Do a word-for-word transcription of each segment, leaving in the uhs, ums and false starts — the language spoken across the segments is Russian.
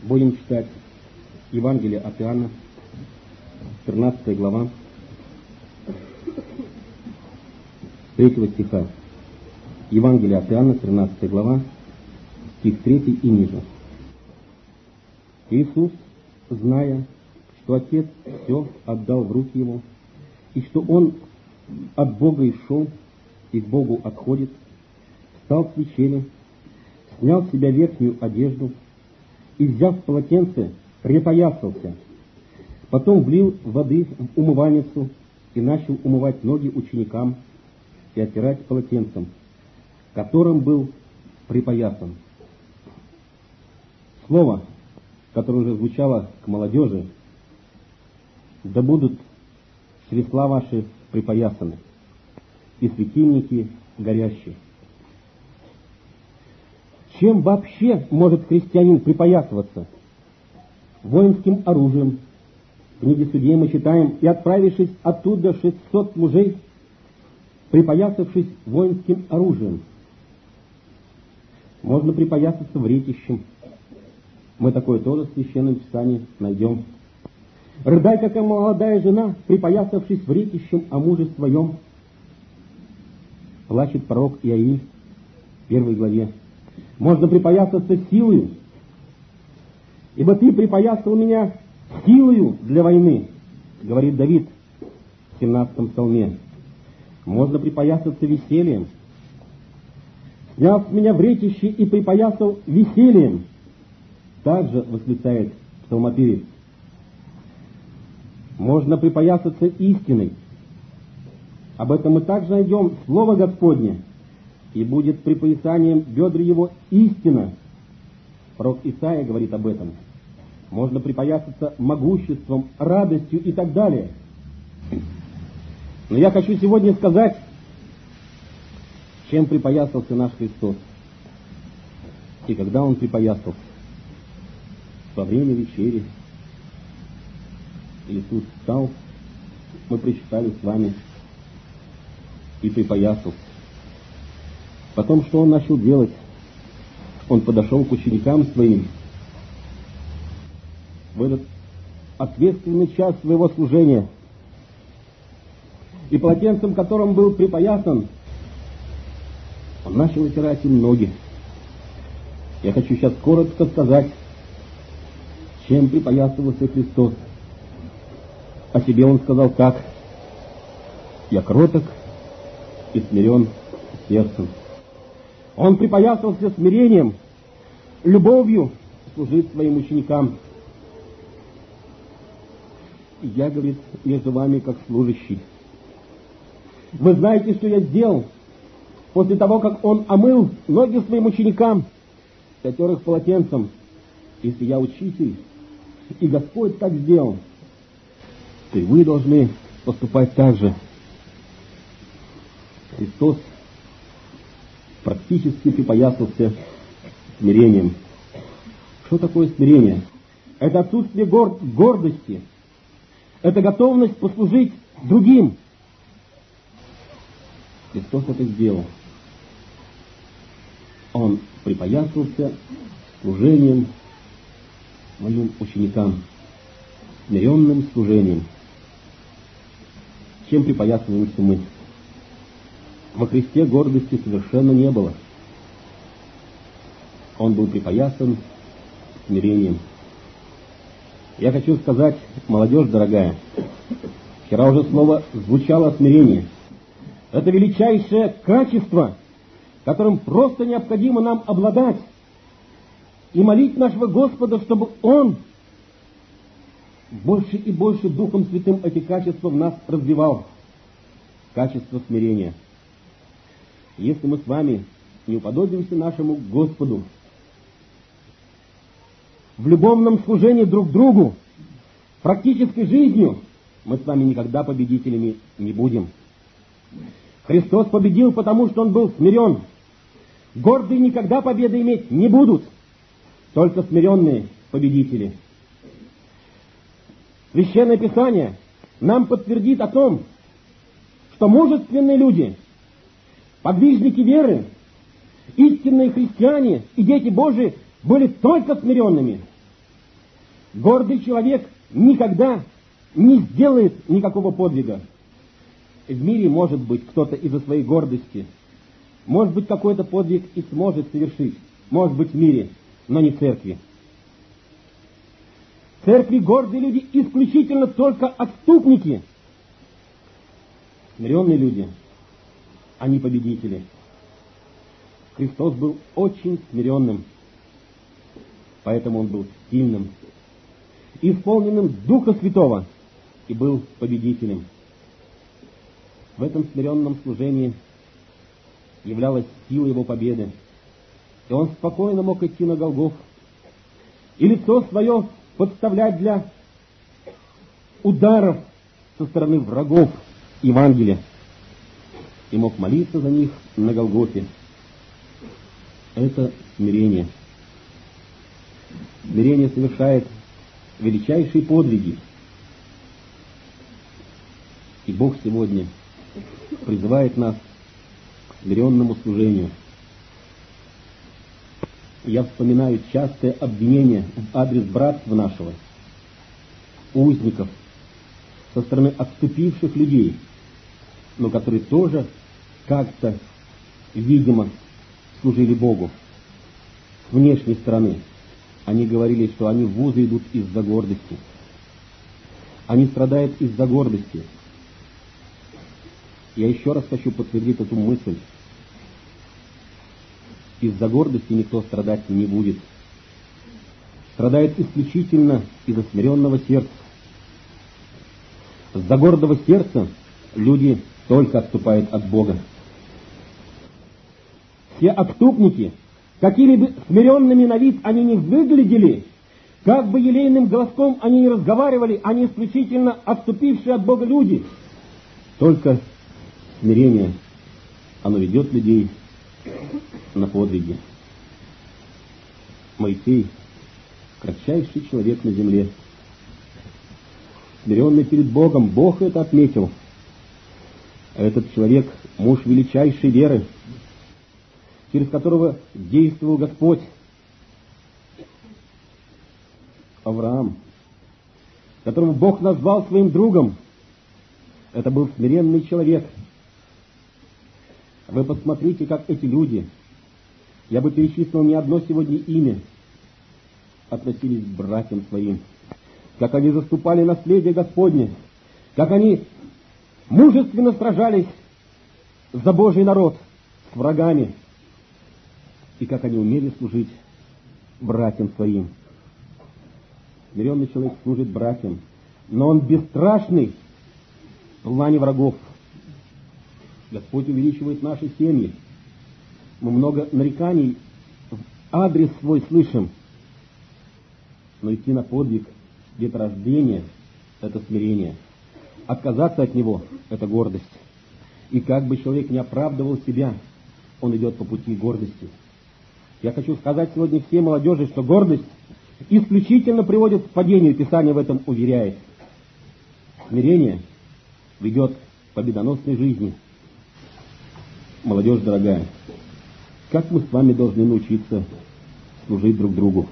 Будем читать Евангелие от Иоанна, тринадцатая глава, третьего стиха. Евангелие от Иоанна, тринадцатая глава, стих третий и ниже. Иисус, зная, что Отец все отдал в руки Его, и что Он от Бога и шел, и к Богу отходит, встал с вечери, снял с себя верхнюю одежду и, взяв полотенце, припоясался. Потом влил воды в умывальницу и начал умывать ноги ученикам и оттирать полотенцем, которым был припоясан. Слово, которое уже звучало к молодежи: да будут чресла ваши припоясаны, и светильники горящие. Чем вообще может христианин припоясываться? Воинским оружием. В книге Судей мы читаем: и отправившись оттуда шестьсот мужей, припоясавшись воинским оружием. Можно припоясаться вретищем. Мы такое тоже в Священном Писании найдем. Рыдай, как молодая жена, припоясавшись вретищем о муже своем. Плачет пророк Иаиль в первой главе. Можно припоясаться силою, ибо ты припоясал меня силою для войны, говорит Давид в семнадцатом псалме. Можно припоясаться весельем. Снял с меня вретище и припоясал весельем, также восклицает псалмопевец. Можно припоясаться истиной. Об этом мы также найдем Слово Господне. И будет припоясанием бедр его истина. Пророк Исаия говорит об этом. Можно припоясаться могуществом, радостью и так далее. Но я хочу сегодня сказать, чем припоясался наш Христос. И когда Он припоясался? Во время вечери. Иисус встал, мы прочитали с вами, и припоясался. Потом, что Он начал делать? Он подошел к ученикам своим в этот ответственный час своего служения, и полотенцем, которым был припоясан, Он начал отирать им ноги. Я хочу сейчас коротко сказать, чем припоясывался Христос. О себе Он сказал так: я кроток и смирен сердцем. Он припоясался смирением, любовью служить своим ученикам. Я, говорит, между вами как служащий. Вы знаете, что я сделал после того, как Он омыл ноги своим ученикам, отер их полотенцем. Если я учитель, и Господь так сделал, то и вы должны поступать так же. Христос практически припоясался смирением. Что такое смирение? Это отсутствие гор- гордости. Это готовность послужить другим. Христос это сделал. Он припоясался служением моим ученикам, смиренным служением. Чем припоясываемся мы? Во Христе гордости совершенно не было. Он был припоясан смирением. Я хочу сказать, молодежь дорогая, вчера уже слово звучало смирение. Это величайшее качество, которым просто необходимо нам обладать, и молить нашего Господа, чтобы Он больше и больше Духом Святым эти качества в нас развивал. Качество смирения. Если мы с вами не уподобимся нашему Господу в любовном служении друг другу, практической жизнью, мы с вами никогда победителями не будем. Христос победил, потому что Он был смирен. Гордые никогда победы иметь не будут, только смиренные победители. Священное Писание нам подтвердит о том, что мужественные люди, подвижники веры, истинные христиане и дети Божии были только смиренными. Гордый человек никогда не сделает никакого подвига. В мире, может быть, кто-то из-за своей гордости, может быть, какой-то подвиг и сможет совершить, может быть, в мире, но не в церкви. В церкви гордые люди исключительно только отступники. Смиренные люди, они победители. Христос был очень смиренным, поэтому Он был сильным, исполненным Духа Святого и был победителем. В этом смиренном служении являлась сила Его победы, и Он спокойно мог идти на Голгофу и лицо свое подставлять для ударов со стороны врагов Евангелия, и мог молиться за них на Голгофе. Это смирение. Смирение совершает величайшие подвиги. И Бог сегодня призывает нас к смиренному служению. Я вспоминаю частое обвинение в адрес братства нашего, узников, со стороны отступивших людей, но которые тоже как-то, видимо, служили Богу. С внешней стороны они говорили, что они в вузы идут из-за гордости. Они страдают из-за гордости. Я еще раз хочу подтвердить эту мысль. Из-за гордости никто страдать не будет. Страдает исключительно из-за смиренного сердца. Из-за гордого сердца люди только отступают от Бога. Все отступники, какими бы смиренными на вид они не выглядели, как бы елейным голоском они не разговаривали, они исключительно отступившие от Бога люди. Только смирение, оно ведет людей на подвиги. Моисей, кратчайший человек на земле, смиренный перед Богом, Бог это отметил. Этот человек — муж величайшей веры, через которого действовал Господь. Авраам, которого Бог назвал своим другом, это был смиренный человек. Вы посмотрите, как эти люди, я бы перечислил не одно сегодня имя, относились к братьям своим, как они заступали наследие Господне, как они мужественно сражались за Божий народ с врагами, и как они умели служить братьям своим. Смиренный человек служит братьям, но он бесстрашный в плане врагов. Господь увеличивает наши семьи. Мы много нареканий в адрес свой слышим, но идти на подвиг деторождения — это смирение. Отказаться от него — это гордость. И как бы человек не оправдывал себя, он идет по пути гордости. Я хочу сказать сегодня всей молодежи, что гордость исключительно приводит к падению, Писание в этом уверяет. Смирение ведет к победоносной жизни. Молодежь дорогая, как мы с вами должны научиться служить друг другу?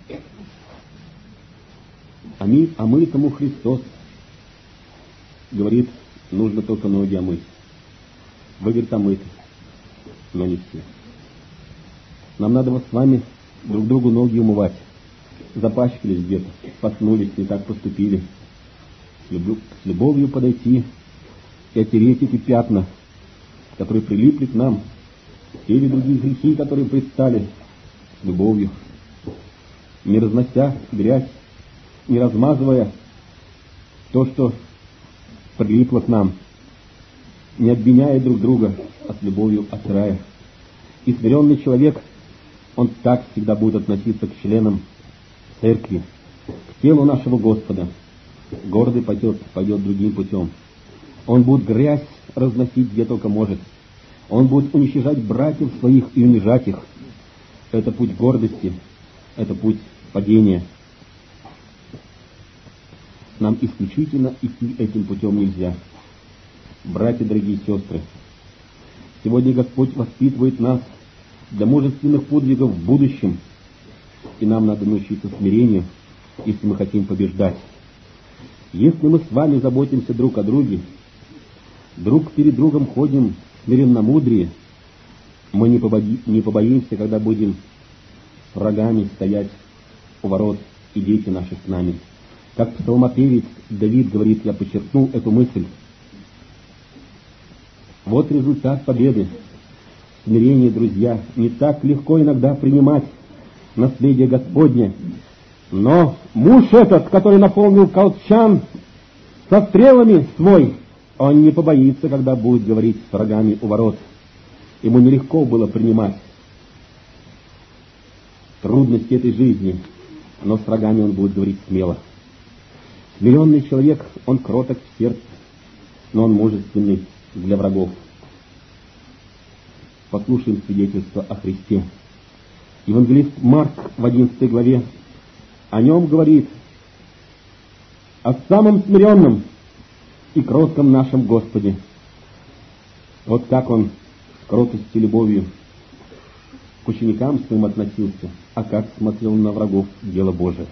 А мы, а мы тому Христос говорит, нужно только ноги омыть. Вы, говорит, омыты, но не все. Нам надо вот с вами друг другу ноги умывать. Запачкались где-то, споткнулись, не так поступили. С, любов, с любовью подойти и оттереть эти пятна, которые прилипли к нам, или другие грехи, которые предстали, с любовью, не разнося грязь, не размазывая то, что прилипло к нам, не обвиняя друг друга, а с любовью отирая. И смиренный человек, он так всегда будет относиться к членам церкви, к телу нашего Господа. Гордый пойдет, пойдет другим путем. Он будет грязь разносить где только может. Он будет уничижать братьев своих и унижать их. Это путь гордости, это путь падения. Нам исключительно идти этим путем нельзя. Братья, дорогие сестры, сегодня Господь воспитывает нас для мужественных подвигов в будущем, и нам надо научиться смирению, если мы хотим побеждать. Если мы с вами заботимся друг о друге, друг перед другом ходим смиренномудрие, мы не, побои, не побоимся, когда будем врагами стоять у ворот, и дети наши с нами. Как псалмопевец Давид говорит, я подчеркнул эту мысль. Вот результат победы. Смирение, друзья, не так легко иногда принимать наследие Господне. Но муж этот, который наполнил колчан со стрелами свой, он не побоится, когда будет говорить с врагами у ворот. Ему нелегко было принимать трудности этой жизни, но с врагами он будет говорить смело. Смиренный человек, он кроток в сердце, но он мужественный для врагов. Послушаем свидетельство о Христе. Евангелист Марк в одиннадцатой главе о нем говорит: о самом смиренном и кротком нашем Господе. Вот как он с кротостью и любовью к ученикам своим относился, а как смотрел на врагов дело Божие.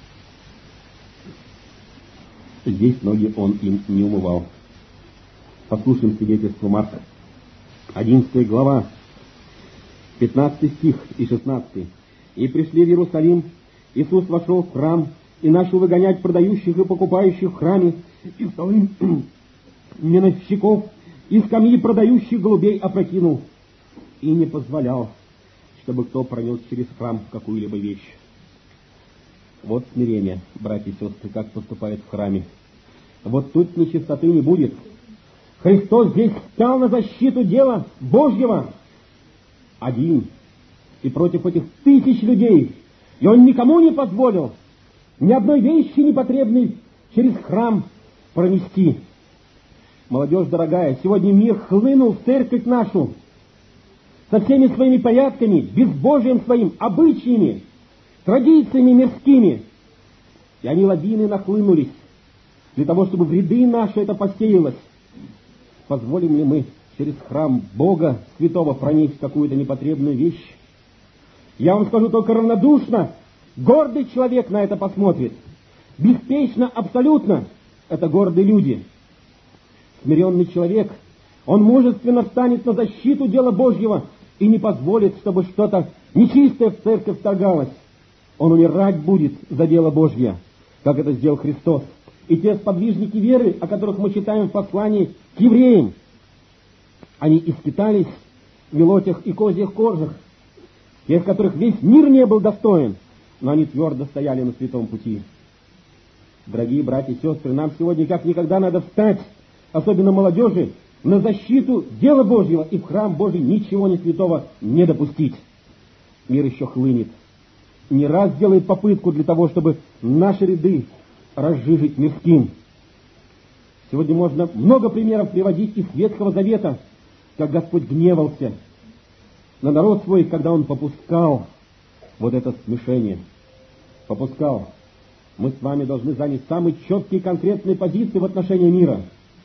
Здесь ноги он им не умывал. Послушаем свидетельство Марка. одиннадцатая глава, пятнадцатый стих и шестнадцатый. «И пришли в Иерусалим, Иисус вошел в храм и начал выгонять продающих и покупающих в храме, и столы меновщиков, и скамьи продающих голубей опрокинул, и не позволял, чтобы кто пронес через храм какую-либо вещь». Вот смирение, братья и сестры, как поступает в храме. Вот тут нечистоты не будет. Христос здесь стал на защиту дела Божьего один и против этих тысяч людей. И Он никому не позволил ни одной вещи непотребной через храм пронести. Молодежь дорогая, сегодня мир хлынул в церковь нашу со всеми своими порядками, безбожием своим, обычаями, традициями мирскими. И они лавины нахлынулись для того, чтобы в ряды наши это посеялось. Позволим ли мы через храм Бога Святого пронести какую-то непотребную вещь? Я вам скажу только равнодушно. Гордый человек на это посмотрит. Беспечно, абсолютно. Это гордые люди. Смиренный человек, он мужественно встанет на защиту дела Божьего и не позволит, чтобы что-то нечистое в церковь вторгалось. Он умирать будет за дело Божье, как это сделал Христос. И те сподвижники веры, о которых мы читаем в послании к евреям, они искитались в мелотях и козьих кожах, тех, которых весь мир не был достоин, но они твердо стояли на святом пути. Дорогие братья и сестры, нам сегодня как никогда надо встать, особенно молодежи, на защиту дела Божьего и в храм Божий ничего не святого не допустить. Мир еще хлынет. Не раз делает попытку для того, чтобы наши ряды разжижить мирским. Сегодня можно много примеров приводить из Ветхого Завета, как Господь гневался на народ свой, когда Он попускал вот это смешение. Попускал. Мы с вами должны занять самые четкие и конкретные позиции в отношении мира.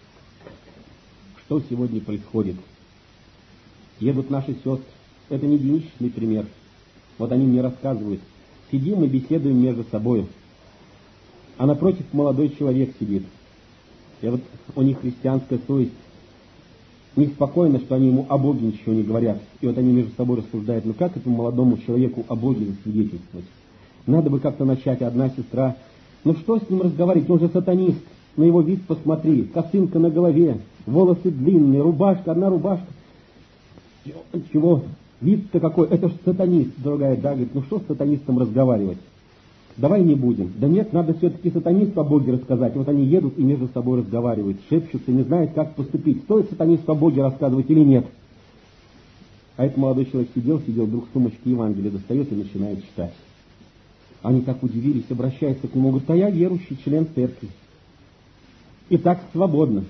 Что сегодня происходит? Едут наши сестры. Это не единичный пример. Вот они мне рассказывают. Сидим и беседуем между собой. А напротив молодой человек сидит. И вот у них христианская совесть. Неспокойно, что они ему о Боге ничего не говорят. И вот они между собой рассуждают, ну как этому молодому человеку о Боге засвидетельствовать? Надо бы как-то начать. Одна сестра, ну что с ним разговаривать, он же сатанист. На его вид посмотри, косынка на голове, волосы длинные, рубашка, одна рубашка. Чего? Вид-то какой, это ж сатанист. Другая, да, говорит, ну что с сатанистом разговаривать? Давай не будем. Да нет, надо все-таки сатанисту о Боге рассказать. Вот они едут и между собой разговаривают, шепчутся, не знают, как поступить. Стоит сатанисту о Боге рассказывать или нет? А этот молодой человек сидел, сидел, вдруг сумочки Евангелия достает и начинает читать. Они так удивились, обращаются к нему, говорят, а я верующий член церкви. И так свободно.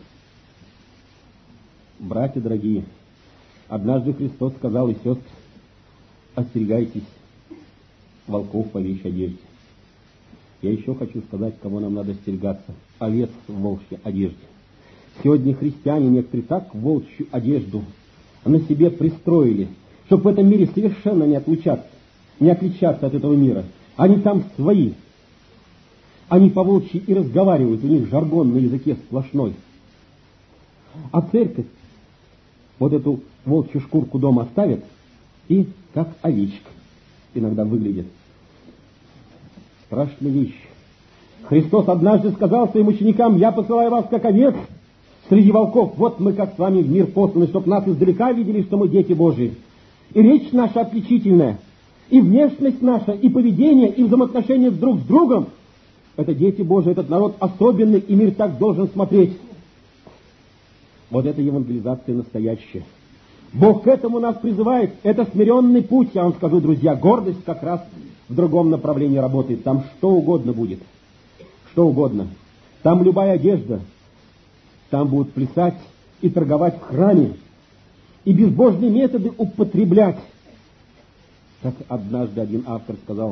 Братья дорогие, однажды Христос сказал и сестры, остерегайтесь волков по вещей одежде. Я еще хочу сказать, кого нам надо остерегаться. Овец в волчьей одежде. Сегодня христиане некоторые так волчью одежду на себе пристроили, чтобы в этом мире совершенно не отличаться, не отличаться от этого мира. Они там свои. Они по-волчьи и разговаривают, у них жаргон на языке сплошной. А церковь вот эту волчью шкурку дома оставит и как овечка иногда выглядит. Страшная вещь. Христос однажды сказал своим ученикам: «Я посылаю вас как овец среди волков. Вот мы как с вами в мир посланы, чтоб нас издалека видели, что мы дети Божии». И речь наша отличительная, и внешность наша, и поведение, и взаимоотношения друг с другом — это дети Божии, этот народ особенный, и мир так должен смотреть. Вот это евангелизация настоящая. Бог к этому нас призывает. Это смиренный путь, я вам скажу, друзья. Гордость как раз в другом направлении работает. Там что угодно будет. Что угодно. Там любая одежда. Там будут плясать и торговать в храме. И безбожные методы употреблять. Как однажды один автор сказал: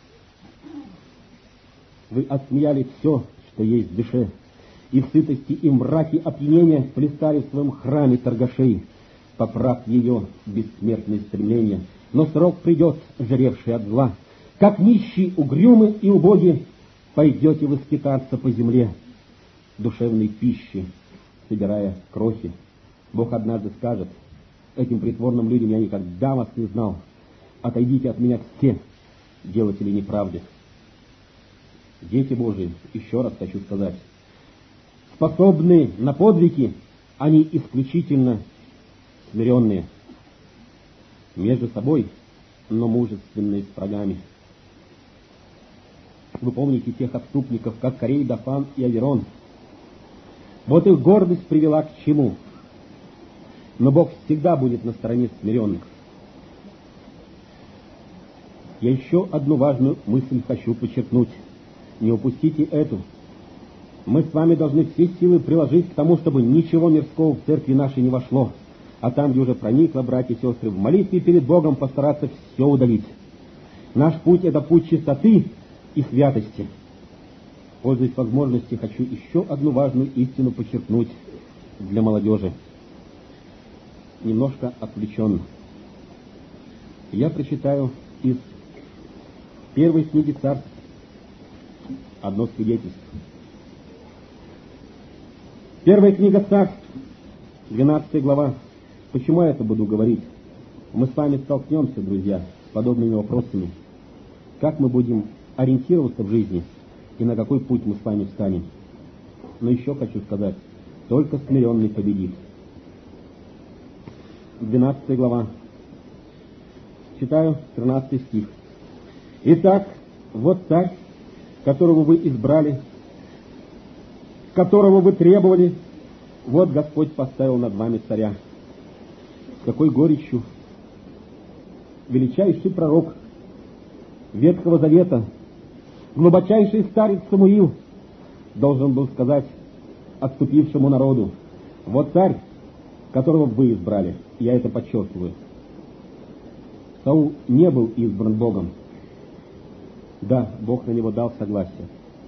вы отсмеяли все, что есть в душе, и в сытости и мраке опьянения плясали в своем храме торгашей, поправ ее бессмертные стремления. Но срок придет, жревший от зла. Как нищий, угрюмый и убогий, пойдете вы скитаться по земле, душевной пищи, собирая крохи. Бог однажды скажет этим притворным людям: я никогда вас не знал. Отойдите от меня все, делатели неправды. Дети Божии, еще раз хочу сказать, способны на подвиги, они исключительно смиренные, между собой, но мужественные с врагами. Вы помните тех отступников, как Корей, Дафан и Аверон. Вот их гордость привела к чему? Но Бог всегда будет на стороне смиренных. Я еще одну важную мысль хочу подчеркнуть. Не упустите эту. Мы с вами должны все силы приложить к тому, чтобы ничего мирского в церкви нашей не вошло, а там, где уже проникло, братья и сестры, в молитве перед Богом постараться все удалить. Наш путь — это путь чистоты и святости. Пользуясь возможностью, хочу еще одну важную истину подчеркнуть для молодежи. Немножко отвлеченно. Я прочитаю из первой книги Царств одно свидетельство. Первая книга Царств, двенадцатая глава. Почему я это буду говорить? Мы с вами столкнемся, друзья, с подобными вопросами. Как мы будем ориентироваться в жизни и на какой путь мы с вами встанем? Но еще хочу сказать, только смиренный победит. двенадцатая глава. Читаю тринадцатый стих. Итак, вот царь, которого вы избрали, которого вы требовали, вот Господь поставил над вами царя. С какой горечью величайший пророк Ветхого Завета, глубочайший старец Самуил должен был сказать отступившему народу: вот царь, которого вы избрали. Я это подчеркиваю. Саул не был избран Богом. Да, Бог на него дал согласие.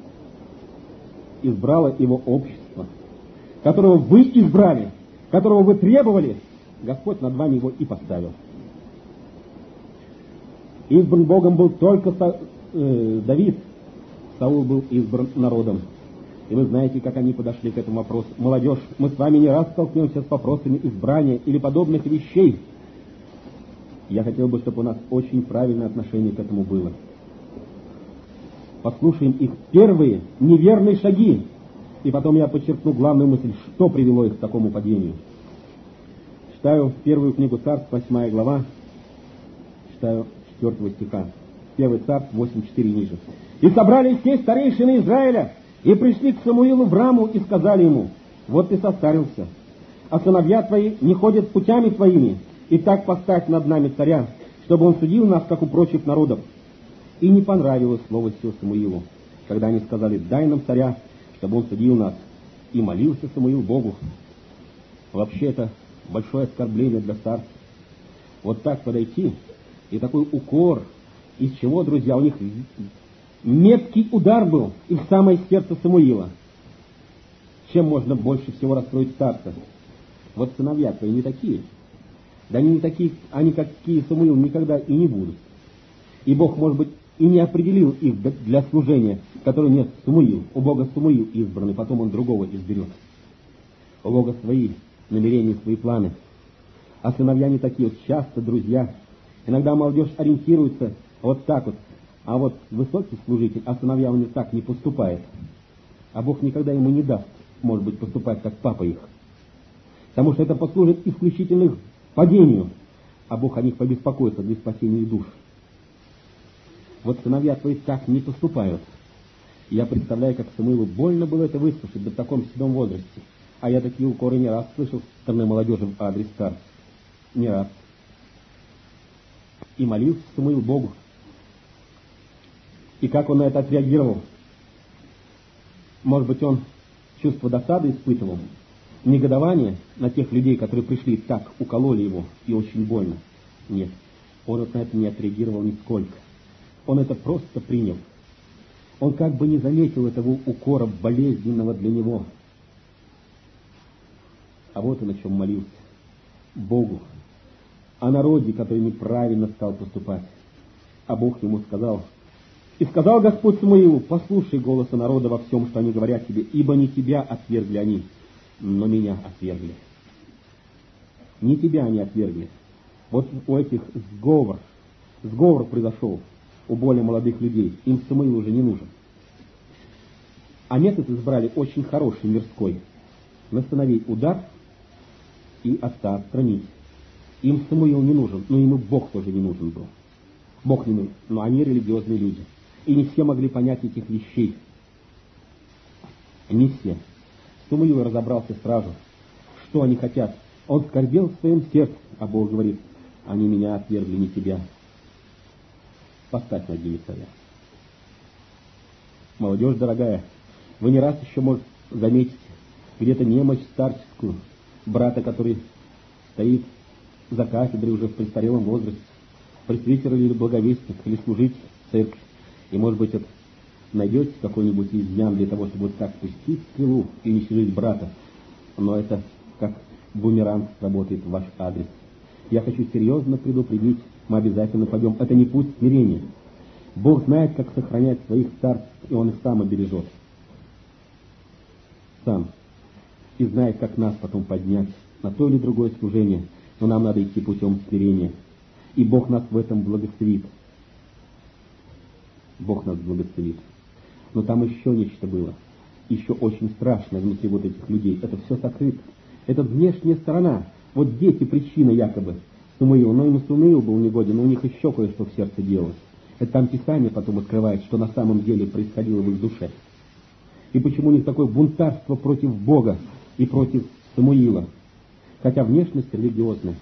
Избрало его общество, которого вы избрали, которого вы требовали, Господь над вами его и поставил. Избран Богом был только Са, э, Давид, Саул был избран народом. И вы знаете, как они подошли к этому вопросу. Молодежь, мы с вами не раз столкнемся с вопросами избрания или подобных вещей. Я хотел бы, чтобы у нас очень правильное отношение к этому было. Послушаем их первые неверные шаги, и потом я подчеркну главную мысль, что привело их к такому падению. Читаю первую книгу Царств, восьмая глава, читаю четвертого стиха. Первый Царств, восемь четыре ниже. «И собрались все старейшины Израиля, и пришли к Самуилу в Раму, и сказали ему: вот ты состарился, а сыновья твои не ходят путями твоими, и так поставь над нами царя, чтобы он судил нас, как у прочих народов». И не понравилось слово сие Самуилу, когда они сказали: дай нам царя, чтобы он судил нас. И молился Самуил Богу. Вообще это большое оскорбление для царства. Вот так подойти, и такой укор, из чего, друзья, у них меткий удар был и в самое сердце Самуила. Чем можно больше всего расстроить старца? Вот сыновья твои не такие. Да они не такие, они какие Самуил никогда и не будут. И Бог, может быть, и не определил их для служения, который нет, Самуил, у Бога Самуил избранный, потом он другого изберет. У Бога свои намерения, свои планы. А сыновья не такие вот, часто друзья. Иногда молодежь ориентируется вот так вот, а вот высокий служитель, а сыновья у них так не поступает. А Бог никогда ему не даст, может быть, поступать как папа их. Потому что это послужит исключительно их падению, а Бог о них побеспокоится для спасения их душ. Вот сыновья твои так не поступают. Я представляю, как Самуилу больно было это выслушать в таком седом возрасте. А я такие укоры не раз слышал со стороны молодежи в адрес старцев. Не раз. И молился Самуил Богу. И как он на это отреагировал? Может быть, он чувство досады испытывал, негодование на тех людей, которые пришли и так укололи его, и очень больно. Нет, он вот на это не отреагировал нисколько. Он это просто принял. Он как бы не заметил этого укора болезненного для него. А вот он о чем молился. Богу. О народе, который неправильно стал поступать. А Бог ему сказал: «И сказал Господь Самуилу: послушай голоса народа во всем, что они говорят тебе, ибо не тебя отвергли они, но меня отвергли». Не тебя они отвергли. Вот у этих сговор, сговор произошел у более молодых людей. Им Самуил уже не нужен. А метод избрали очень хороший, мирской. Настановить удар и отца отстранить. Им Самуил не нужен, но им и Бог тоже не нужен был. Бог не нужен, но они религиозные люди. И не все могли понять этих вещей. Не все. Самуил разобрался сразу, что они хотят. Он скорбел в своем сердце, а Бог говорит: они меня отвергли, не тебя. Поставь на ноги царя. Молодежь дорогая, вы не раз еще, может, заметите где-то немощь старческую, брата, который стоит за кафедрой уже в престарелом возрасте, пресвитер или благовестник, или служитель в церкви. И, может быть, это найдете какой-нибудь изъян для того, чтобы вот так пустить стрелу и не щадить брата. Но это как бумеранг работает в ваш адрес. Я хочу серьезно предупредить, мы обязательно пойдем. Это не путь смирения. Бог знает, как сохранять своих старцев, и Он их сам обережет. Сам. И знает, как нас потом поднять на то или другое служение. Но нам надо идти путем смирения. И Бог нас в этом благословит. Бог нас благословит. Но там еще нечто было. Еще очень страшное внутри вот этих людей. Это все сокрыто. Это внешняя сторона. Вот дети причина якобы Самуила. Но им Самуил был негоден, но у них еще кое-что в сердце делалось. Это там Писание потом открывает, что на самом деле происходило в их душе. И почему у них такое бунтарство против Бога и против Самуила. Хотя внешность религиозная.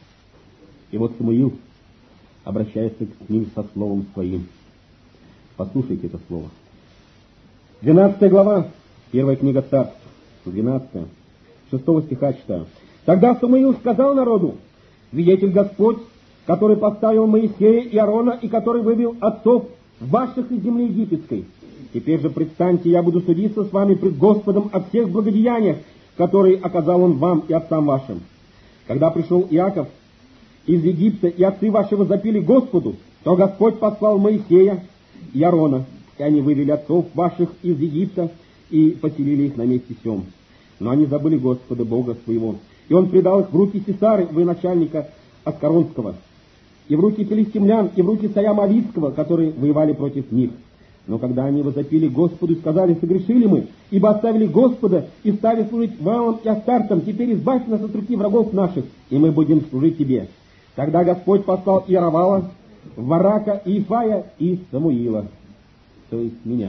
И вот Самуил обращается к ним со словом своим. Послушайте это слово. двенадцатая глава, первая книга Царств, двенадцатая, шестого стиха читаю. Тогда Самуил сказал народу: «Свидетель Господь, который поставил Моисея и Аарона, и который вывел отцов ваших из земли египетской. Теперь же предстаньте, я буду судиться с вами пред Господом о всех благодеяниях, которые оказал Он вам и отцам вашим. Когда пришел Иаков из Египта, и отцы ваши возопили Господу, то Господь послал Моисея и Аарона, и они вывели отцов ваших из Египта и поселили их на месте сем. Но они забыли Господа Бога своего, и Он предал их в руки Сисары, военачальника Аскаронского, и в руки филистимлян, и в руки царя Моавитского, которые воевали против них. Но когда они возопили Господу и сказали: согрешили мы, ибо оставили Господа и стали служить Ваалам и Астартам, теперь избавь нас от руки врагов наших, и мы будем служить тебе. Тогда Господь послал Иеровала, Варака, Иефая и Самуила, то есть меня.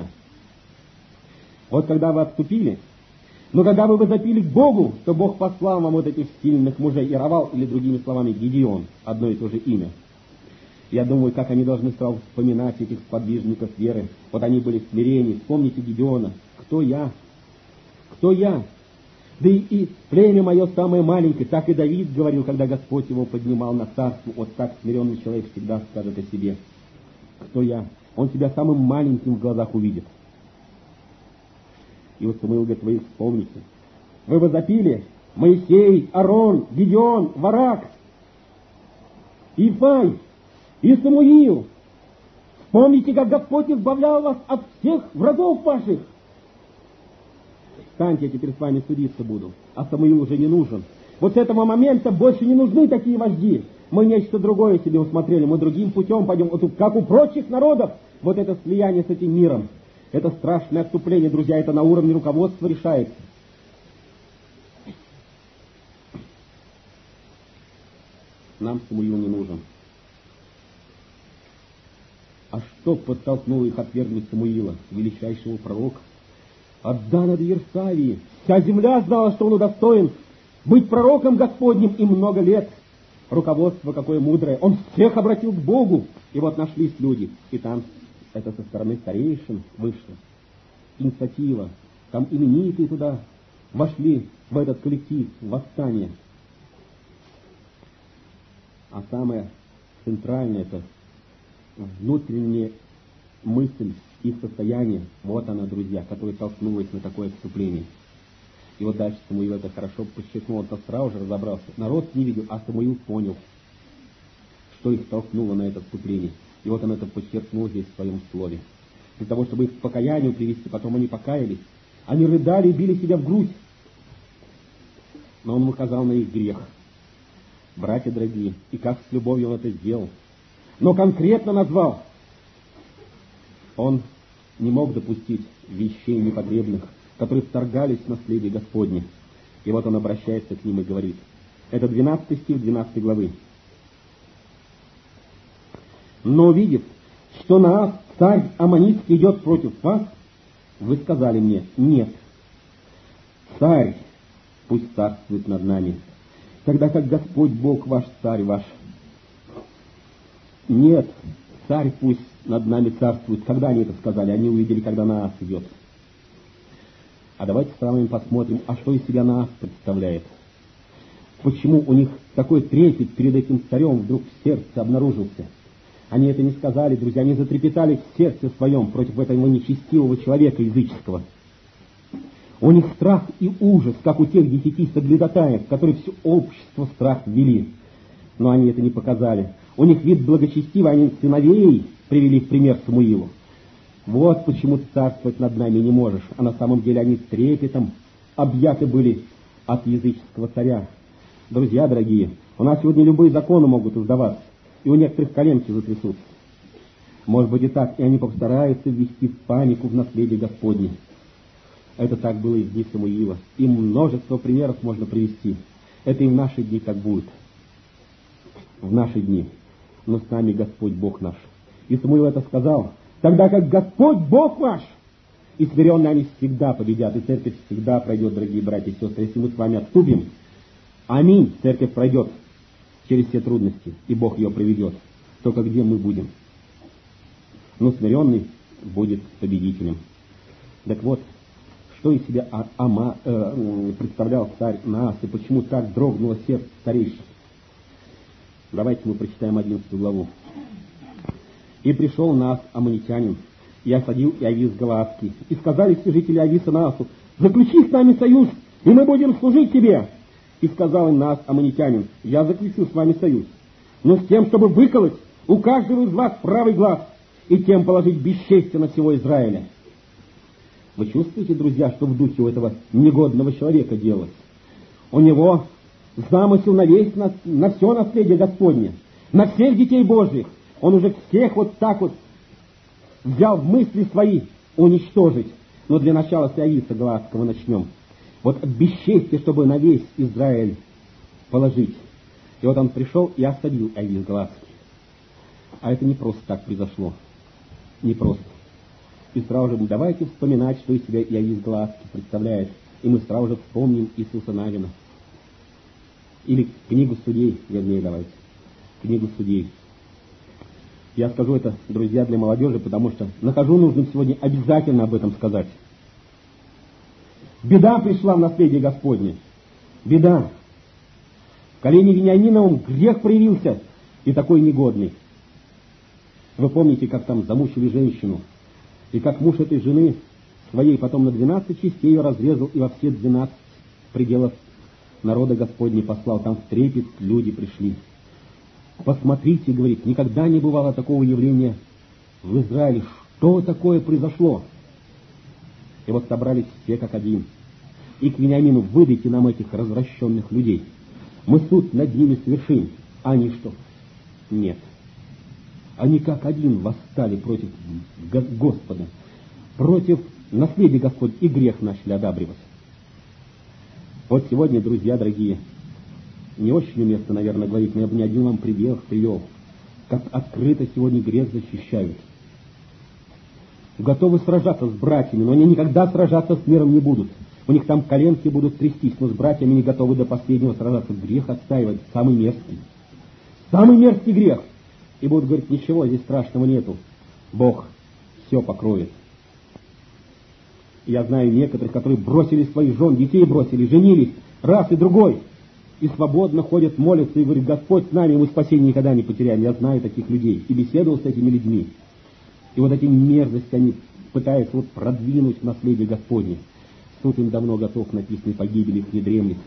Вот когда вы отступили, но когда вы возопили к Богу, то Бог послал вам вот этих сильных мужей, Иеровал, или другими словами Гедеон, одно и то же имя. Я думаю, как они должны сразу вспоминать этих сподвижников веры. Вот они были в смирении. Вспомните Гедеона. Кто я? Кто я? Да и, и племя мое самое маленькое. Так и Давид говорил, когда Господь его поднимал на царство. Вот так смиренный человек всегда скажет о себе. Кто я? Он тебя самым маленьким в глазах увидит. И вот Самуил говорит: вы вспомните. Вы возопили: Моисей, Аарон, Гедеон, Варак, Иефай и Самуил. Вспомните, как Господь избавлял вас от всех врагов ваших. Встаньте, я теперь с вами судиться буду, а Самуил уже не нужен. Вот с этого момента больше не нужны такие вожди. Мы нечто другое себе усмотрели, мы другим путем пойдем, вот как у прочих народов. Вот это слияние с этим миром, это страшное отступление, друзья, это на уровне руководства решается. Нам Самуил не нужен. А что подтолкнуло их отвергнуть Самуила, величайшего пророка? От Дана до Версавии вся земля знала, что он удостоен быть пророком Господним, и много лет. Руководство какое мудрое. Он всех обратил к Богу. И вот нашлись люди. И там это со стороны старейшин вышло. Инициатива. Там именитые туда вошли в этот коллектив восстания. А самое центральное это внутренняя мысль их состояния. Вот она, друзья, которая толкнулась на такое отступление. И вот дальше Самуил это хорошо подчеркнул, он сразу же разобрался. Народ не видел, а Самуил понял, что их толкнуло на это отступление. И вот он это подчеркнул здесь в своем слове. Для того, чтобы их к покаянию привести, потом они покаялись. Они рыдали и били себя в грудь. Но он указал на их грех. Братья дорогие, и как с любовью он это сделал. Но конкретно назвал. Он не мог допустить вещей непотребных, которые вторгались в наследие Господне. И вот он обращается к ним и говорит. Это двенадцатый стих двенадцатой главы. Но увидев, что Наас, царь Аммонитский, идет против вас, вы сказали мне, нет, царь пусть царствует над нами, тогда как Господь Бог ваш, царь ваш. Нет, царь пусть над нами царствует. Когда они это сказали? Они увидели, когда Наас идет. А давайте с вами посмотрим, а что из себя Наас представляет. Почему у них такой трепет перед этим царем вдруг в сердце обнаружился? Они это не сказали, друзья, они затрепетали в сердце своем против этого нечестивого человека языческого. У них страх и ужас, как у тех десяти соглядатаев, которые все общество в страх ввели. Но они это не показали. У них вид благочестивый, они сыновей привели в пример Самуилу. Вот почему ты царствовать над нами не можешь. А на самом деле они трепетом объяты были от языческого царя. Друзья дорогие, у нас сегодня любые законы могут издаваться, и у некоторых коленки затрясутся. Может быть и так, и они постараются ввести панику в наследие Господне. Это так было и в дни Самуила. И множество примеров можно привести. Это и в наши дни так будет. В наши дни. Но с нами Господь Бог наш. И Самуил это сказал. Тогда как Господь Бог ваш, и смиренные они всегда победят, и церковь всегда пройдет, дорогие братья и сестры. Если мы с вами отступим, аминь, церковь пройдет через все трудности, и Бог ее приведет. Только где мы будем? Но смиренный будет победителем. Так вот, что из себя а, ама, э, представлял царь Наас, и почему так дрогнуло сердце старейшин? Давайте мы прочитаем одиннадцатую главу. «И пришел Наас, аммонитянин, и осадил Иовис Галаадский. И сказали все жители Иовиса Наасу: заключи с нами союз, и мы будем служить тебе. И сказал им Наас, аммонитянин: я заключу с вами союз, но с тем, чтобы выколоть у каждого из вас правый глаз, и тем положить бесчестие на всего Израиля». Вы чувствуете, друзья, что в духе у этого негодного человека делалось? У него замысел на весь, на, на все наследие Господне, на всех детей Божьих. Он уже всех вот так вот взял в мысли свои уничтожить. Но для начала с Иовиса Галаадского начнем. Вот бесчестие, чтобы на весь Израиль положить. И вот он пришел и осадил Иовис Галаадский. А это не просто так произошло. Не просто. И сразу же давайте вспоминать, что из себя Иовис Галаадский представляет. И мы сразу же вспомним Иисуса Навина. Или книгу Судей, вернее, давайте. Книгу Судей. Я скажу это, друзья, для молодежи, потому что нахожу нужным сегодня обязательно об этом сказать. Беда пришла в наследие Господне. Беда. В колене Вениаминовом грех проявился, и такой негодный. Вы помните, как там замучили женщину, и как муж этой жены своей потом на двенадцать частей ее разрезал, и во все двенадцать пределов народа Господней послал. Там в трепет люди пришли. Посмотрите, говорит, никогда не бывало такого явления в Израиле, что такое произошло. И вот собрались все как один. И к Вениамину: выдайте нам этих развращенных людей. Мы суд над ними совершим. А они что? Нет. Они как один восстали против Господа, против наследия Господь, и грех начали одабривать. Вот сегодня, друзья дорогие, не очень уместно, наверное, говорить, но я бы ни один вам пример привел, как открыто сегодня грех защищают. Готовы сражаться с братьями, но они никогда сражаться с миром не будут. У них там коленки будут трястись, но с братьями не готовы до последнего сражаться. Грех отстаивать самый мерзкий. Самый мерзкий грех. И будут говорить: ничего здесь страшного нету. Бог все покроет. Я знаю некоторых, которые бросили своих жен, детей бросили, женились, раз и другой. И свободно ходят, молятся и говорят: Господь с нами, мы спасение никогда не потеряем. Я знаю таких людей и беседовал с этими людьми. И вот эти мерзости они пытаются вот продвинуть в наследие Господне. Суд им давно готов, написано, погибели их не дремлет.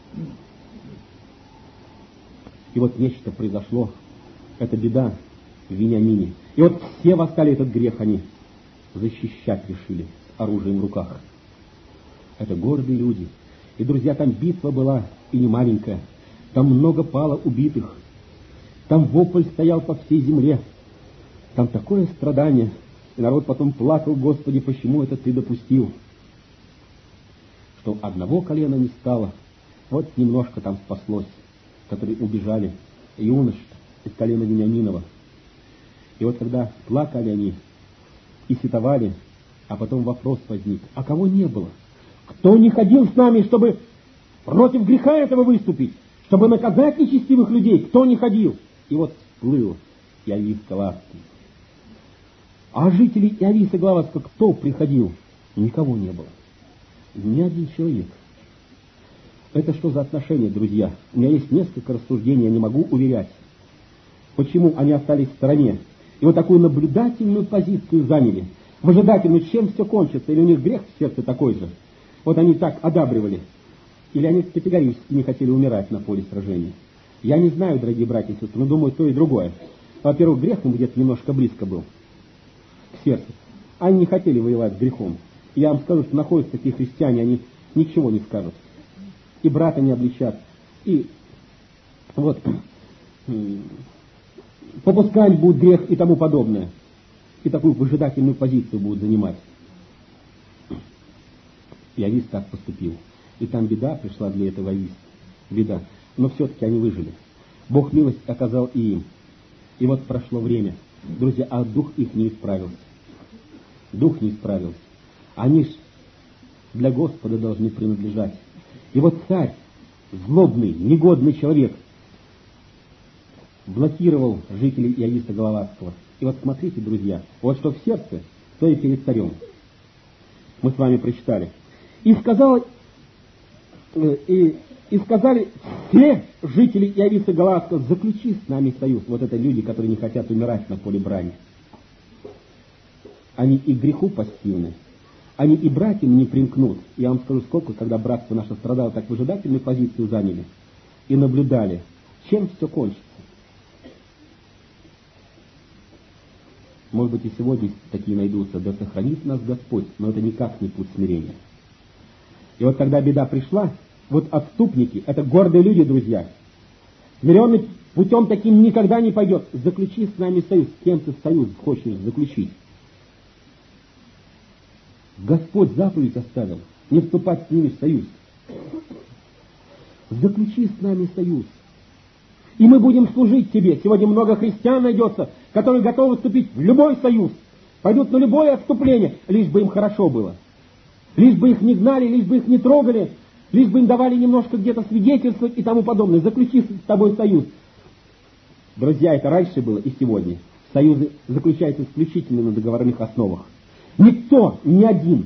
И вот нечто произошло. Это беда в Вениамине. И вот все восстали, этот грех они защищать решили с оружием в руках. Это гордые люди. И, друзья, там битва была, и не маленькая. Там много пало убитых. Там вопль стоял по всей земле. Там такое страдание. И народ потом плакал: Господи, почему это Ты допустил? Что одного колена не стало. Вот немножко там спаслось, которые убежали. Юнош из колена Вениаминова. И вот когда плакали они и сетовали, а потом вопрос возник: а кого не было? Кто не ходил с нами, чтобы против греха этого выступить, чтобы наказать нечестивых людей? Кто не ходил? И вот всплыл Иовис Галаадский. А жители Иовиса Галаадского кто приходил? Никого не было. Ни один человек. Это что за отношения, друзья? У меня есть несколько рассуждений, я не могу уверять, почему они остались в стороне. И вот такую наблюдательную позицию заняли. Выжидательную, чем все кончится. Или у них грех в сердце такой же. Вот они так одабривали. Или они категорически не хотели умирать на поле сражения. Я не знаю, дорогие братья и сестры, но думаю, то и другое. Во-первых, грех им где-то немножко близко был к сердцу. Они не хотели воевать с грехом. Я вам скажу, что находятся такие христиане, они ничего не скажут. И брата не обличат. И вот попускать будет грех и тому подобное. И такую выжидательную позицию будут занимать. Иовис так поступил. И там беда пришла для этого Иовиса. Беда. Но все-таки они выжили. Бог милость оказал и им. И вот прошло время. Друзья, а дух их не исправился. Дух не исправился. Они ж для Господа должны принадлежать. И вот царь, злобный, негодный человек, блокировал жителей Иовиса Галаадского. И вот смотрите, друзья, вот что в сердце, то и перед царем. Мы с вами прочитали. И сказал, и, и сказали все жители Иовиса Галаадского: заключи с нами союз. Вот это люди, которые не хотят умирать на поле брани. Они и греху пассивны, они и братьям не примкнут. Я вам скажу, сколько, когда братство наше страдало, так выжидательную позицию заняли и наблюдали, чем все кончится. Может быть, и сегодня такие найдутся, да сохранит нас Господь, но это никак не путь смирения. И вот когда беда пришла, вот отступники, это гордые люди, друзья, смиренный путем таким никогда не пойдет. Заключи с нами союз. С кем ты союз хочешь заключить? Господь заповедь оставил, не вступать с ними в союз. Заключи с нами союз. И мы будем служить тебе. Сегодня много христиан найдется, которые готовы вступить в любой союз, пойдут на любое отступление, лишь бы им хорошо было. Лишь бы их не гнали, лишь бы их не трогали, лишь бы им давали немножко где-то свидетельствовать и тому подобное. Заключи с тобой союз. Друзья, это раньше было и сегодня. Союзы заключаются исключительно на договорных основах. Никто, ни один,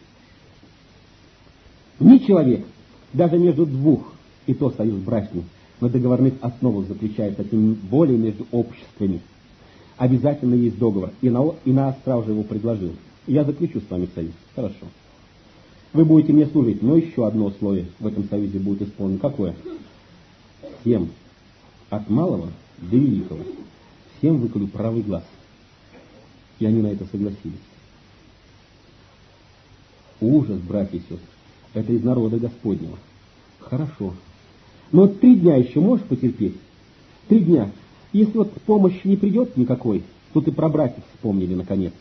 ни человек, даже между двух, и то союз брачный, на договорных основах заключается, тем более между обществами. Обязательно есть договор. И на, и на Астра уже его предложил. Я заключу с вами союз. Хорошо. Вы будете мне служить, но еще одно условие в этом союзе будет исполнено. Какое? Всем, от малого до великого, всем выколю правый глаз. И они на это согласились. Ужас, братья и сестры, это из народа Господнего. Хорошо. Но вот три дня еще можешь потерпеть? Три дня. Если вот помощи не придет никакой, тут и про братьев вспомнили наконец.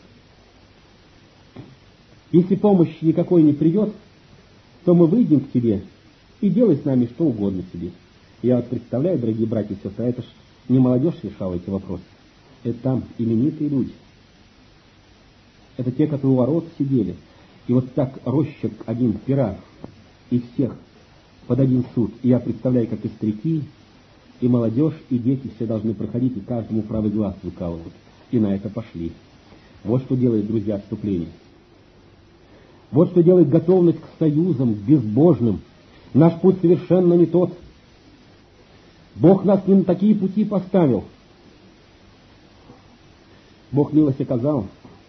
Если помощи никакой не придет, то мы выйдем к тебе и делай с нами что угодно себе. Я вот представляю, дорогие братья и сестры, это ж не молодежь решала эти вопросы. Это там именитые люди. Это те, которые у ворот сидели. И вот так рощик один пера и всех под один суд. И я представляю, как и старики, и молодежь, и дети все должны проходить, и каждому правый глаз выкалывают. И на это пошли. Вот что делает, друзья, отступление. Вот что делает готовность к союзам, к безбожным. Наш путь совершенно не тот. Бог нас не на такие пути поставил. Бог милость оказал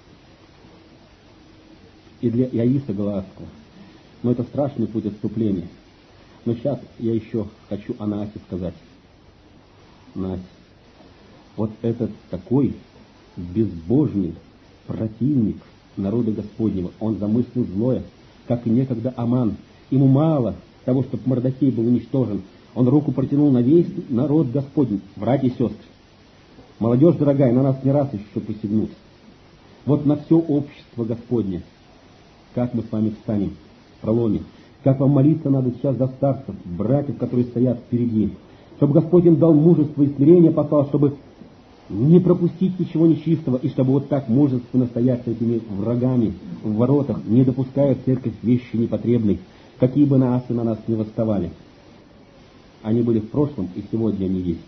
и для Иаиса Галаадского. Но это страшный путь отступления. Но сейчас я еще хочу о Наасе сказать. Наась, вот этот такой безбожный противник народа Господнего, он замыслил злое, как и некогда Аман. Ему мало того, чтобы Мордохей был уничтожен. Он руку протянул на весь народ Господень. Братья и сестры, молодежь дорогая, на нас не раз еще посягнут. Вот на все общество Господне. Как мы с вами встанем, проломим. Как вам молиться надо сейчас за старцев, братьев, которые стоят впереди. Чтобы Господь им дал мужество и смирение послал, чтобы не пропустить ничего нечистого, и чтобы вот так мужественно стоять с этими врагами в воротах, не допуская в церковь вещи непотребной, какие бы наасы на нас не восставали. Они были в прошлом, и сегодня они есть.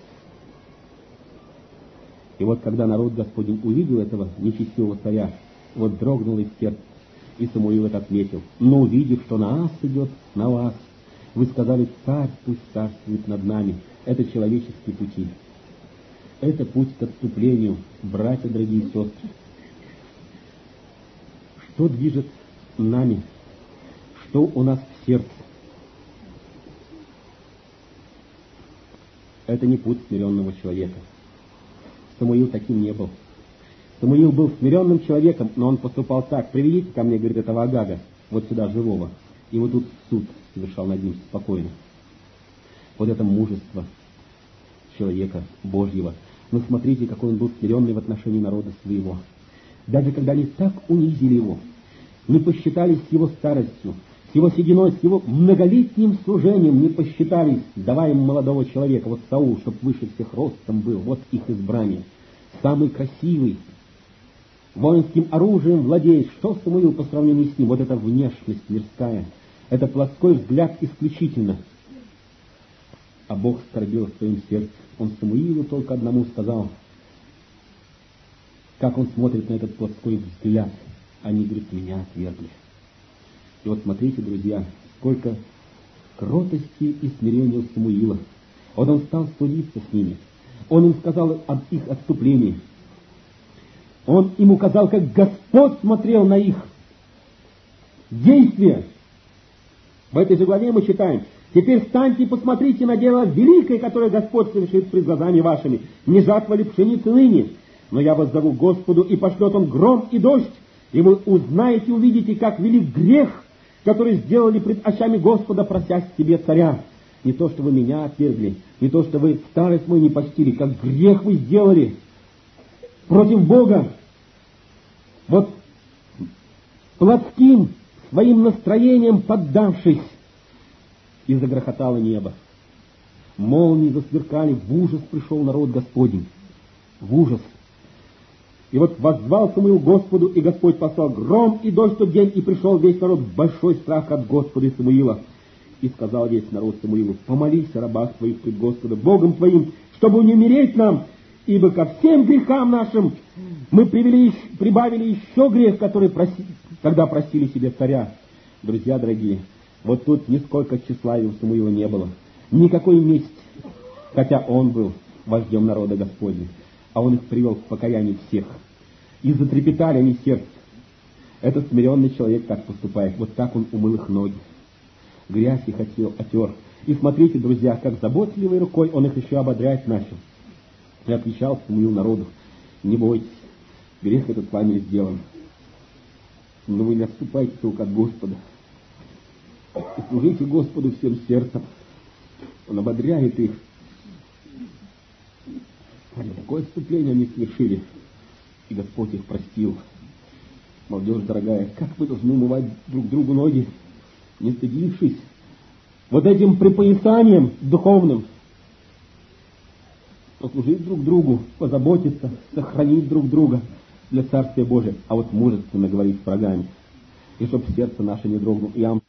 И вот когда народ Господень увидел этого нечестивого царя, вот дрогнул их сердце, и Самуил это отметил. Но увидев, что Наас идет на вас, вы сказали: царь пусть царствует над нами. Это человеческие пути. Это путь к отступлению, братья, дорогие сестры. Что движет нами? Что у нас в сердце? Это не путь смиренного человека. Самуил таким не был. Самуил был смиренным человеком, но он поступал так: приведите ко мне, говорит, этого Агага, вот сюда живого, и вот тут суд совершал над ним спокойно. Вот это мужество человека Божьего. Но смотрите, какой он был смиренный в отношении народа своего. Даже когда они так унизили его, не посчитались с его старостью, с его сединой, с его многолетним служением, не посчитались, давая им молодого человека, вот Саул, чтоб выше всех ростом был, вот их избрание, самый красивый, воинским оружием владеет. Что Самуил по сравнению с ним? Вот эта внешность мирская, это плотской взгляд исключительно. А Бог скорбил в своем сердце. Он Самуилу только одному сказал, как он смотрит на этот плотской взгляд. Они, говорит, меня отвергли. И вот смотрите, друзья, сколько кротости и смирения у Самуила. Вот он стал судиться с ними. Он им сказал об их отступлении. Он им указал, как Господь смотрел на их действия. В этой же главе мы читаем: теперь встаньте и посмотрите на дело великое, которое Господь совершит пред глазами вашими. Не жатва ли пшеницы ныне? Но я вас зову Господу, и пошлет Он гром и дождь, и вы узнаете, увидите, как велик грех, который сделали пред очами Господа, прося себе царя. Не то, что вы меня отвергли, не то, что вы старость мою не почтили, как грех вы сделали против Бога. Вот плотским своим настроением поддавшись, и загрохотало небо. Молнии засверкали, в ужас пришел народ Господень. В ужас. И вот воззвал Самуил Господу, и Господь послал гром и дождь в тот день, и пришел весь народ в большой страх от Господа и Самуила. И сказал весь народ Самуилу: помолись о рабах твоих пред Господом, Богом твоим, чтобы не умереть нам, ибо ко всем грехам нашим мы привели, прибавили еще грех, который проси, когда просили себе царя. Друзья дорогие, вот тут нисколько тщеславия у Самуила не было, никакой мести, хотя он был вождем народа Господня, а он их привел к покаянию всех. И затрепетали они сердце. Этот смиренный человек так поступает, вот так он умыл их ноги, грязь их отер. И смотрите, друзья, как заботливой рукой он их еще ободрять начал. И отвечал Самуил народу: не бойтесь, Грех этот вами сделан. Но вы не отступайте только от Господа. И служите Господу всем сердцем. Он ободряет их. Какое отступление они совершили, и Господь их простил. Молодежь дорогая, как мы должны умывать друг другу ноги, не стыдившись, вот этим припоясанием духовным, послужить друг другу, позаботиться, сохранить друг друга для Царствия Божия, а вот мужественно говорить с врагами, и чтоб сердце наше не дрогнуло.